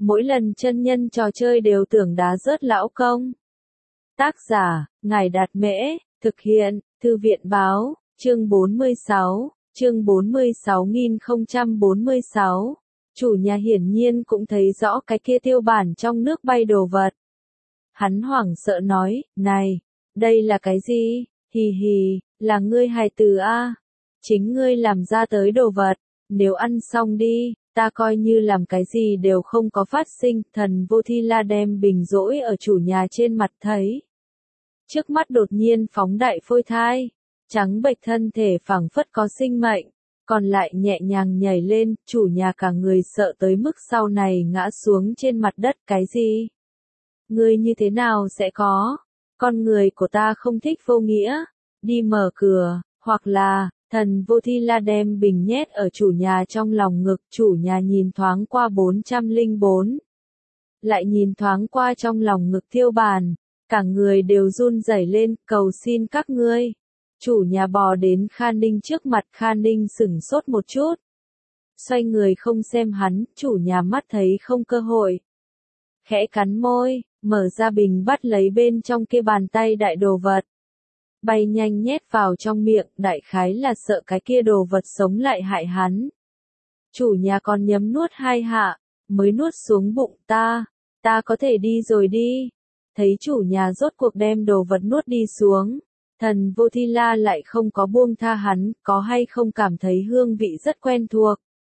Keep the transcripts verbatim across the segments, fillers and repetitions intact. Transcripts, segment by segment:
mỗi lần chân nhân trò chơi đều tưởng đá rớt lão công. Tác giả, Ngài Đạt Mễ, thực hiện, Thư viện báo, chương bốn mươi sáu, chương bốn mươi sáu nghìn không trăm bốn mươi sáu. Chủ nhà hiển nhiên cũng thấy rõ cái kia tiêu bản trong nước bay đồ vật. Hắn hoảng sợ nói, này, đây là cái gì? Hì hì, là ngươi hài tử a, chính ngươi làm ra tới đồ vật, nếu ăn xong đi, ta coi như làm cái gì đều không có phát sinh. Thần Vô Thi La đem bình rỗi ở chủ nhà trên mặt thấy. Trước mắt đột nhiên phóng đại phôi thai, trắng bệch thân thể phảng phất có sinh mệnh, còn lại nhẹ nhàng nhảy lên, chủ nhà cả người sợ tới mức sau này ngã xuống trên mặt đất. Cái gì? Ngươi như thế nào sẽ có? Con người của ta không thích vô nghĩa, đi mở cửa, hoặc là, thần Vô Thi La đem bình nhét ở chủ nhà trong lòng ngực. Chủ nhà nhìn thoáng qua bốn trăm lẻ bốn, lại nhìn thoáng qua trong lòng ngực tiêu bàn, cả người đều run rẩy lên, cầu xin các ngươi. Chủ nhà bò đến Kha Ninh trước mặt. Kha Ninh sửng sốt một chút, xoay người không xem hắn. Chủ nhà mắt thấy không cơ hội, khẽ cắn môi, mở ra bình bắt lấy bên trong kia bàn tay đại đồ vật, bay nhanh nhét vào trong miệng. Đại khái là sợ cái kia đồ vật sống lại hại hắn. Chủ nhà còn nhấm nuốt hai hạ, mới nuốt xuống bụng. Ta, ta có thể đi rồi đi. Thấy chủ nhà rốt cuộc đem đồ vật nuốt đi xuống, thần Vô Thi La lại không có buông tha hắn. Có hay không cảm thấy hương vị rất quen thuộc?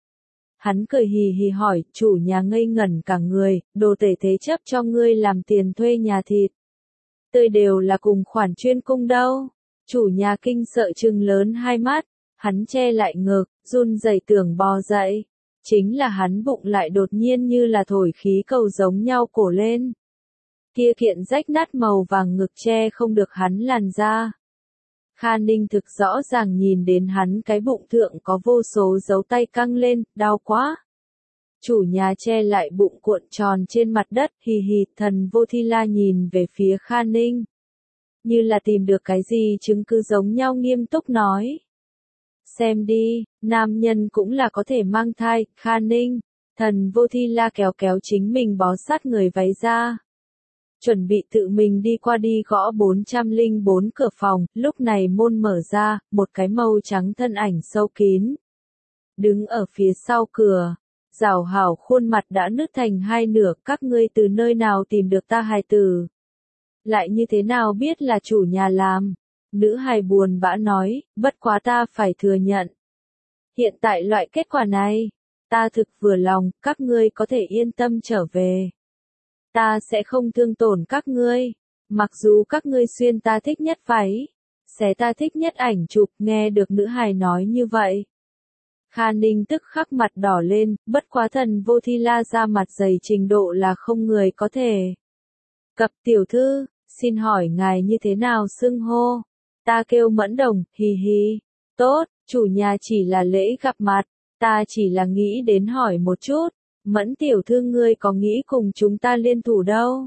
Hắn cười hì hì hỏi. Chủ nhà ngây ngẩn cả người, đồ tể thế chấp cho ngươi làm tiền thuê nhà thịt tươi đều là cùng khoản chuyên cung đâu. Chủ nhà kinh sợ trừng lớn hai mắt, hắn che lại ngực, run rẩy tưởng bò dậy. Chính là hắn bụng lại đột nhiên như là thổi khí cầu giống nhau cổ lên. Kia kiện rách nát màu vàng ngực che không được hắn làn da. Kha Ninh thực rõ ràng nhìn đến hắn cái bụng thượng có vô số dấu tay căng lên, đau quá. Chủ nhà che lại bụng cuộn tròn trên mặt đất, hì hì. Thần Vô Thi La nhìn về phía Kha Ninh, như là tìm được cái gì chứng cứ giống nhau, nghiêm túc nói. Xem đi, nam nhân cũng là có thể mang thai. Kha Ninh, thần Vô Thi La kéo kéo chính mình bó sát người váy ra, chuẩn bị tự mình đi qua đi gõ bốn trăm lẻ bốn cửa phòng. Lúc này môn mở ra, một cái màu trắng thân ảnh sâu kín đứng ở phía sau cửa, rảo hảo khuôn mặt đã nứt thành hai nửa. Các ngươi từ nơi nào tìm được ta hài tử? Lại như thế nào biết là chủ nhà làm? Nữ hài buồn bã nói, bất quá ta phải thừa nhận, hiện tại loại kết quả này, ta thực vừa lòng. Các ngươi có thể yên tâm trở về, ta sẽ không thương tổn các ngươi. Mặc dù các ngươi xuyên ta thích nhất váy, xé ta thích nhất ảnh chụp. Nghe được nữ hài nói như vậy, Kha Ninh tức khắc mặt đỏ lên. Bất quá thần Vô Thi La ra mặt dày trình độ là không người có thể cập. Tiểu thư, xin hỏi ngài như thế nào xưng hô? Ta kêu Mẫn Đồng. Hì hì. Tốt, chủ nhà chỉ là lễ gặp mặt, ta chỉ là nghĩ đến hỏi một chút. Mẫn tiểu thư, ngươi có nghĩ cùng chúng ta liên thủ đâu?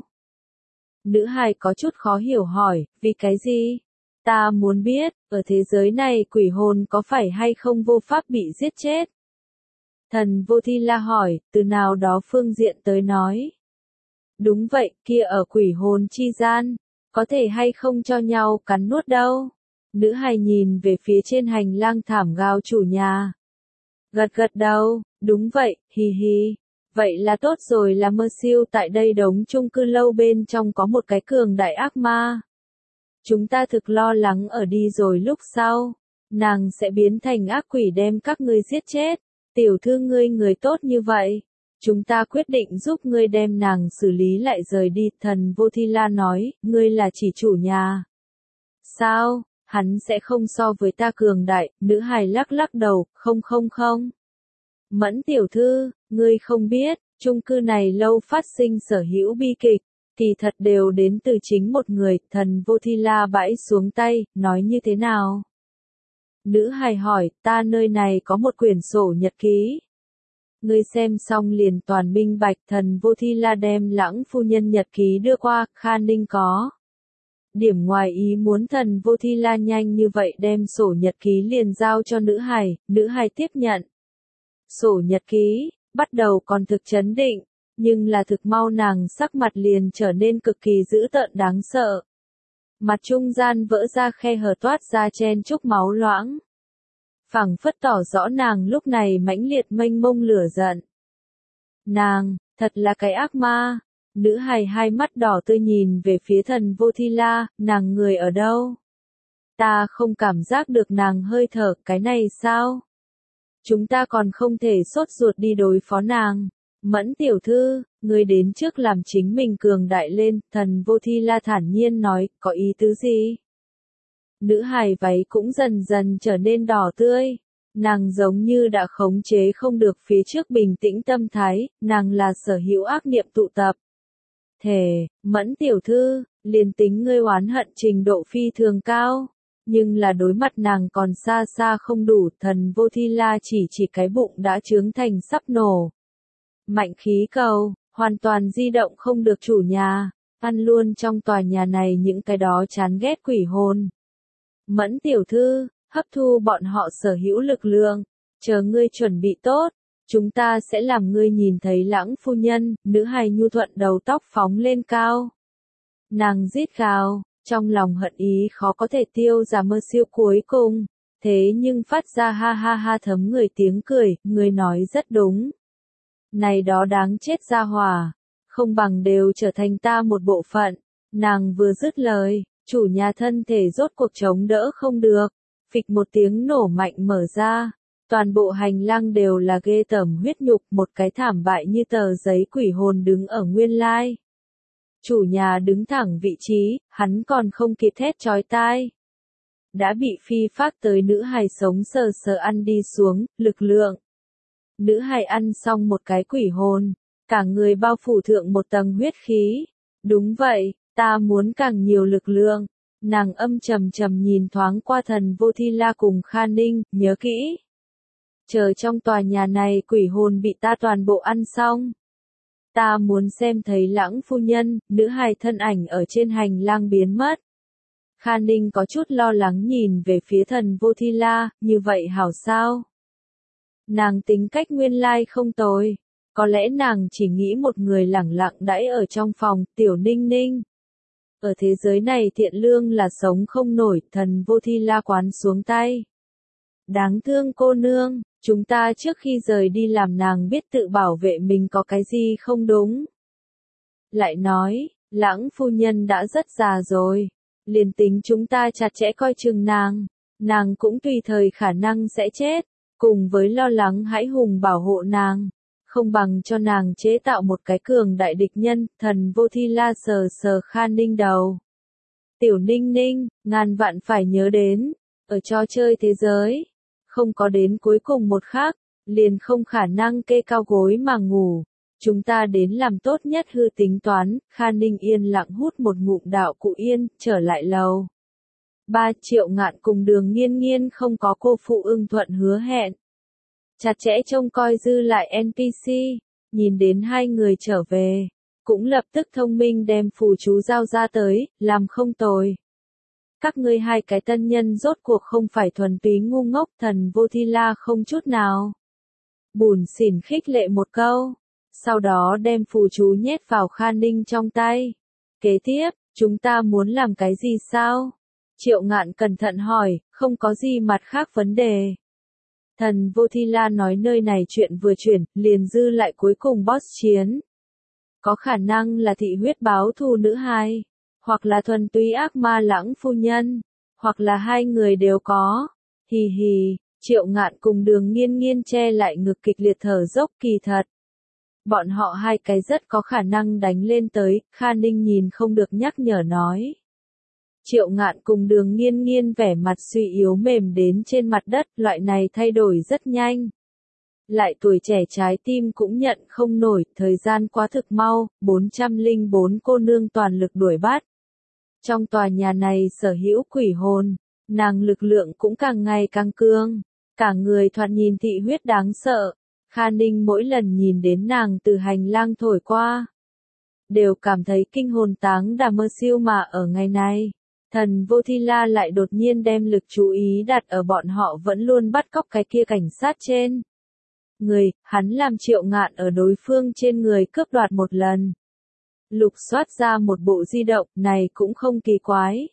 Nữ hài có chút khó hiểu hỏi, vì cái gì? Ta muốn biết, ở thế giới này quỷ hồn có phải hay không vô pháp bị giết chết? Thần Vô Thi La hỏi, từ nào đó phương diện tới nói. Đúng vậy, kia ở quỷ hồn chi gian, có thể hay không cho nhau cắn nuốt đâu? Nữ hài nhìn về phía trên hành lang thảm gào chủ nhà, gật gật đầu, đúng vậy. Hì hì. Vậy là tốt rồi. Là mơ siêu, tại đây đống chung cư lâu bên trong có một cái cường đại ác ma. Chúng ta thực lo lắng ở đi rồi lúc sau, nàng sẽ biến thành ác quỷ đem các ngươi giết chết. Tiểu thư, ngươi người tốt như vậy, chúng ta quyết định giúp ngươi đem nàng xử lý lại rời đi. Thần Vô Thi La nói, ngươi là chỉ chủ nhà sao? Hắn sẽ không so với ta cường đại. Nữ hài lắc lắc đầu, không không không. Mẫn tiểu thư, ngươi không biết, chung cư này lâu phát sinh sở hữu bi kịch, thì thật đều đến từ chính một người. Thần Vô Thi La bãi xuống tay, nói như thế nào? Nữ hài hỏi, ta nơi này có một quyển sổ nhật ký, ngươi xem xong liền toàn minh bạch. Thần Vô Thi La đem Lãng phu nhân nhật ký đưa qua. Kha Ninh có điểm ngoài ý muốn thần Vô Thi La nhanh như vậy đem sổ nhật ký liền giao cho nữ hài. Nữ hài tiếp nhận sổ nhật ký, bắt đầu còn thực chấn định, nhưng là thực mau nàng sắc mặt liền trở nên cực kỳ dữ tợn đáng sợ. Mặt trung gian vỡ ra khe hở toát ra chen chúc máu loãng. Phảng phất tỏ rõ nàng lúc này mãnh liệt mênh mông lửa giận. Nàng, thật là cái ác ma. Nữ hài hai mắt đỏ tươi nhìn về phía thần vô thi la, nàng người ở đâu? Ta không cảm giác được nàng hơi thở, cái này sao? Chúng ta còn không thể sốt ruột đi đối phó nàng. Mẫn tiểu thư, người đến trước làm chính mình cường đại lên, thần vô thi la thản nhiên nói, có ý tứ gì? Nữ hài váy cũng dần dần trở nên đỏ tươi. Nàng giống như đã khống chế không được phía trước bình tĩnh tâm thái, nàng là sở hữu ác niệm tụ tập. Thề, Mẫn tiểu thư, liền tính ngươi oán hận trình độ phi thường cao, nhưng là đối mặt nàng còn xa xa không đủ, thần vô thi la chỉ chỉ cái bụng đã chướng thành sắp nổ. Mạnh khí cầu, hoàn toàn di động không được chủ nhà, ăn luôn trong tòa nhà này những cái đó chán ghét quỷ hồn. Mẫn tiểu thư, hấp thu bọn họ sở hữu lực lượng, chờ ngươi chuẩn bị tốt, chúng ta sẽ làm ngươi nhìn thấy lãng phu nhân, nữ hài nhu thuận đầu tóc phóng lên cao. Nàng rít gào, trong lòng hận ý khó có thể tiêu ra mơ siêu cuối cùng, thế nhưng phát ra ha ha ha thấm người tiếng cười, người nói rất đúng. Này đó đáng chết ra hỏa, không bằng đều trở thành ta một bộ phận, nàng vừa dứt lời, chủ nhà thân thể rốt cuộc chống đỡ không được, phịch một tiếng nổ mạnh mở ra. Toàn bộ hành lang đều là ghê tởm huyết nhục, một cái thảm bại như tờ giấy quỷ hồn đứng ở nguyên lai. Chủ nhà đứng thẳng vị trí, hắn còn không kịp thét chói tai. Đã bị phi phát tới nữ hài sống sờ sờ ăn đi xuống, lực lượng. Nữ hài ăn xong một cái quỷ hồn, cả người bao phủ thượng một tầng huyết khí. Đúng vậy, ta muốn càng nhiều lực lượng. Nàng âm trầm trầm nhìn thoáng qua thần vô thi la cùng Kha Ninh, nhớ kỹ. Chờ trong tòa nhà này quỷ hồn bị ta toàn bộ ăn xong. Ta muốn xem thấy lãng phu nhân, nữ hài thân ảnh ở trên hành lang biến mất. Kha Ninh có chút lo lắng nhìn về phía thần vô thi la, như vậy hảo sao? Nàng tính cách nguyên lai không tồi. Có lẽ nàng chỉ nghĩ một người lẳng lặng đãi ở trong phòng, tiểu ninh ninh. Ở thế giới này thiện lương là sống không nổi, thần vô thi la quán xuống tay. Đáng thương cô nương, chúng ta trước khi rời đi làm nàng biết tự bảo vệ mình có cái gì không đúng. Lại nói, lãng phu nhân đã rất già rồi, liền tính chúng ta chặt chẽ coi chừng nàng, nàng cũng tùy thời khả năng sẽ chết, cùng với lo lắng hãi hùng bảo hộ nàng. Không bằng cho nàng chế tạo một cái cường đại địch nhân, thần vô thi la sờ sờ Kha Ninh đầu. Tiểu ninh ninh, ngàn vạn phải nhớ đến, ở trò chơi thế giới, không có đến cuối cùng một khắc, liền không khả năng kê cao gối mà ngủ. Chúng ta đến làm tốt nhất hư tính toán, Kha Ninh yên lặng hút một ngụm đạo cụ yên, trở lại lầu. Ba triệu ngạn cùng đường nghiên nghiên không có cô phụ ưng thuận hứa hẹn. Chặt chẽ trông coi dư lại en pê xê, nhìn đến hai người trở về, cũng lập tức thông minh đem phù chú giao ra tới, làm không tồi. Các ngươi hai cái tân nhân rốt cuộc không phải thuần túy ngu ngốc, thần vô thi la không chút nào. Bùn xỉn khích lệ một câu, sau đó đem phù chú nhét vào Kha Ninh trong tay. Kế tiếp, chúng ta muốn làm cái gì sao? Triệu ngạn cẩn thận hỏi, không có gì mặt khác vấn đề. Thần vô thi la nói nơi này chuyện vừa chuyển, liền dư lại cuối cùng boss chiến. Có khả năng là thị huyết báo thù nữ hai, hoặc là thuần túy ác ma lãng phu nhân, hoặc là hai người đều có. Hì hì, triệu ngạn cùng đường nghiên nghiên che lại ngực kịch liệt thở dốc kỳ thật. Bọn họ hai cái rất có khả năng đánh lên tới, Kha Ninh nhìn không được nhắc nhở nói. Triệu ngạn cùng đường nghiên nghiên vẻ mặt suy yếu mềm đến trên mặt đất, loại này thay đổi rất nhanh. Lại tuổi trẻ trái tim cũng nhận không nổi, thời gian quá thực mau, bốn trăm lẻ bốn cô nương toàn lực đuổi bắt. Trong tòa nhà này sở hữu quỷ hồn, nàng lực lượng cũng càng ngày càng cương, cả người thoạt nhìn thị huyết đáng sợ. Kha Ninh mỗi lần nhìn đến nàng từ hành lang thổi qua, đều cảm thấy kinh hồn táng đà mơ siêu mà ở ngày này. Thần vô thi la lại đột nhiên đem lực chú ý đặt ở bọn họ vẫn luôn bắt cóc cái kia cảnh sát trên. người, hắn làm Triệu Ngạn ở đối phương trên người cướp đoạt một lần. Lục soát ra một bộ di động, này cũng không kỳ quái.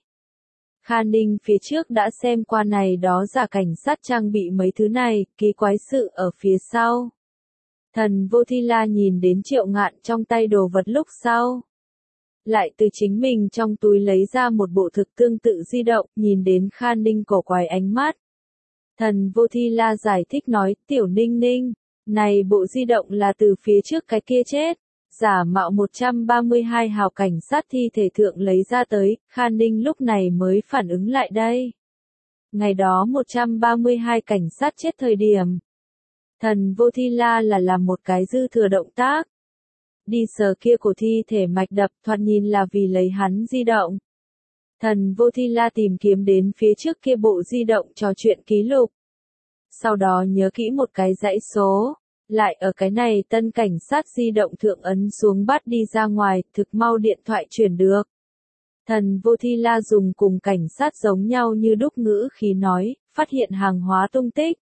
Kha Ninh phía trước đã xem qua này đó giả cảnh sát trang bị mấy thứ này, kỳ quái sự ở phía sau. Thần Vô Thi La nhìn đến Triệu Ngạn trong tay đồ vật lúc sau. Lại từ chính mình trong túi lấy ra một bộ thực tương tự di động, nhìn đến Kha Ninh cổ quái ánh mắt. Thần Vô Thi La giải thích nói, tiểu Ninh Ninh, này bộ di động là từ phía trước cái kia chết. Giả mạo một trăm ba mươi hai hào cảnh sát thi thể thượng lấy ra tới, Kha Ninh lúc này mới phản ứng lại đây. Ngày đó một trăm ba mươi hai cảnh sát chết thời điểm. Thần Vô Thi La là làm một cái dư thừa động tác. Đi sờ kia của thi thể mạch đập thoạt nhìn là vì lấy hắn di động. Thần Vô Thi La tìm kiếm đến phía trước kia bộ di động trò chuyện ký lục. Sau đó nhớ kỹ một cái dãy số. Lại ở cái này tân cảnh sát di động thượng ấn xuống bắt đi ra ngoài, thực mau điện thoại chuyển được. Thần Vô Thi La dùng cùng cảnh sát giống nhau như đúc ngữ khí nói, phát hiện hàng hóa tung tích.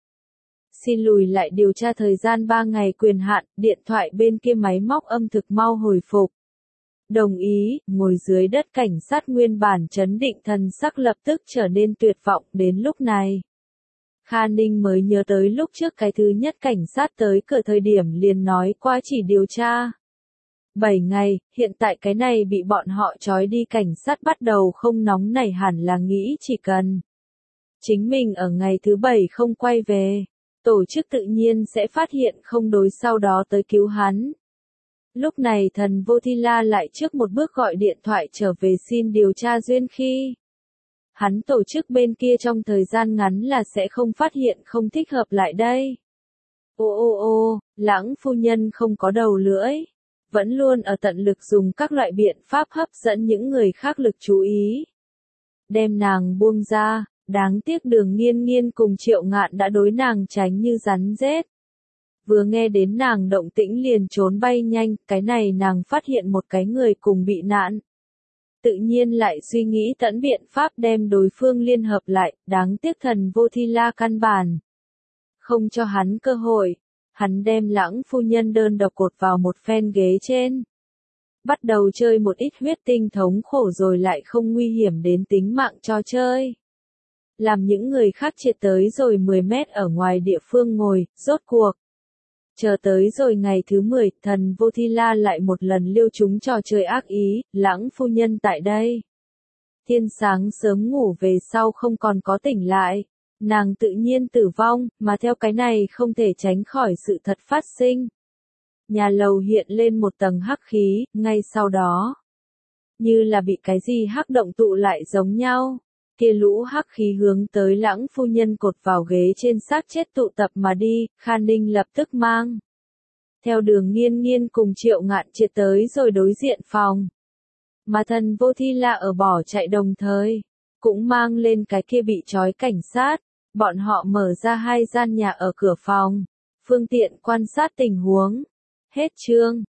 Xin lùi lại điều tra thời gian ba ngày quyền hạn, điện thoại bên kia máy móc âm thực mau hồi phục. Đồng ý, ngồi dưới đất cảnh sát nguyên bản chấn định thần sắc lập tức trở nên tuyệt vọng đến lúc này. Kha Ninh mới nhớ tới lúc trước cái thứ nhất cảnh sát tới cửa thời điểm liền nói qua chỉ điều tra. bảy ngày, hiện tại cái này bị bọn họ trói đi cảnh sát bắt đầu không nóng nảy hẳn là nghĩ chỉ cần. Chính mình ở ngày thứ bảy không quay về, tổ chức tự nhiên sẽ phát hiện không đối sau đó tới cứu hắn. Lúc này thần Vô Thi La lại trước một bước gọi điện thoại trở về xin điều tra duyên khi. Hắn tổ chức bên kia trong thời gian ngắn là sẽ không phát hiện không thích hợp lại đây. Ô ô ô, Lãng phu nhân không có đầu lưỡi. Vẫn luôn ở tận lực dùng các loại biện pháp hấp dẫn những người khác lực chú ý. Đem nàng buông ra, đáng tiếc Đường Nghiên Nghiên cùng Triệu Ngạn đã đối nàng tránh như rắn rết. Vừa nghe đến nàng động tĩnh liền trốn bay nhanh, cái này nàng phát hiện một cái người cùng bị nạn. Tự nhiên lại suy nghĩ tận biện pháp đem đối phương liên hợp lại, đáng tiếc thần Vô Thi La căn bản. Không cho hắn cơ hội, hắn đem Lãng phu nhân đơn độc cột vào một phen ghế trên. Bắt đầu chơi một ít huyết tinh thống khổ rồi lại không nguy hiểm đến tính mạng cho chơi. Làm những người khác triệt tới rồi mười mét ở ngoài địa phương ngồi, rốt cuộc. Chờ tới rồi ngày thứ mười, thần Vô Thi La lại một lần liêu chúng trò chơi ác ý, Lãng phu nhân tại đây. Thiên sáng sớm ngủ về sau không còn có tỉnh lại, nàng tự nhiên tử vong, mà theo cái này không thể tránh khỏi sự thật phát sinh. Nhà lầu hiện lên một tầng hắc khí, ngay sau đó. Như là bị cái gì hắc động tụ lại giống nhau. Kia lũ hắc khí hướng tới Lãng phu nhân cột vào ghế trên xác chết tụ tập mà đi, Kha Ninh lập tức mang. Theo Đường Nghiên Nghiên cùng Triệu Ngạn triệt tới rồi đối diện phòng. Mà thần Vô Thi La ở bỏ chạy đồng thời, cũng mang lên cái kia bị trói cảnh sát, bọn họ mở ra hai gian nhà ở cửa phòng, phương tiện quan sát tình huống. Hết chương.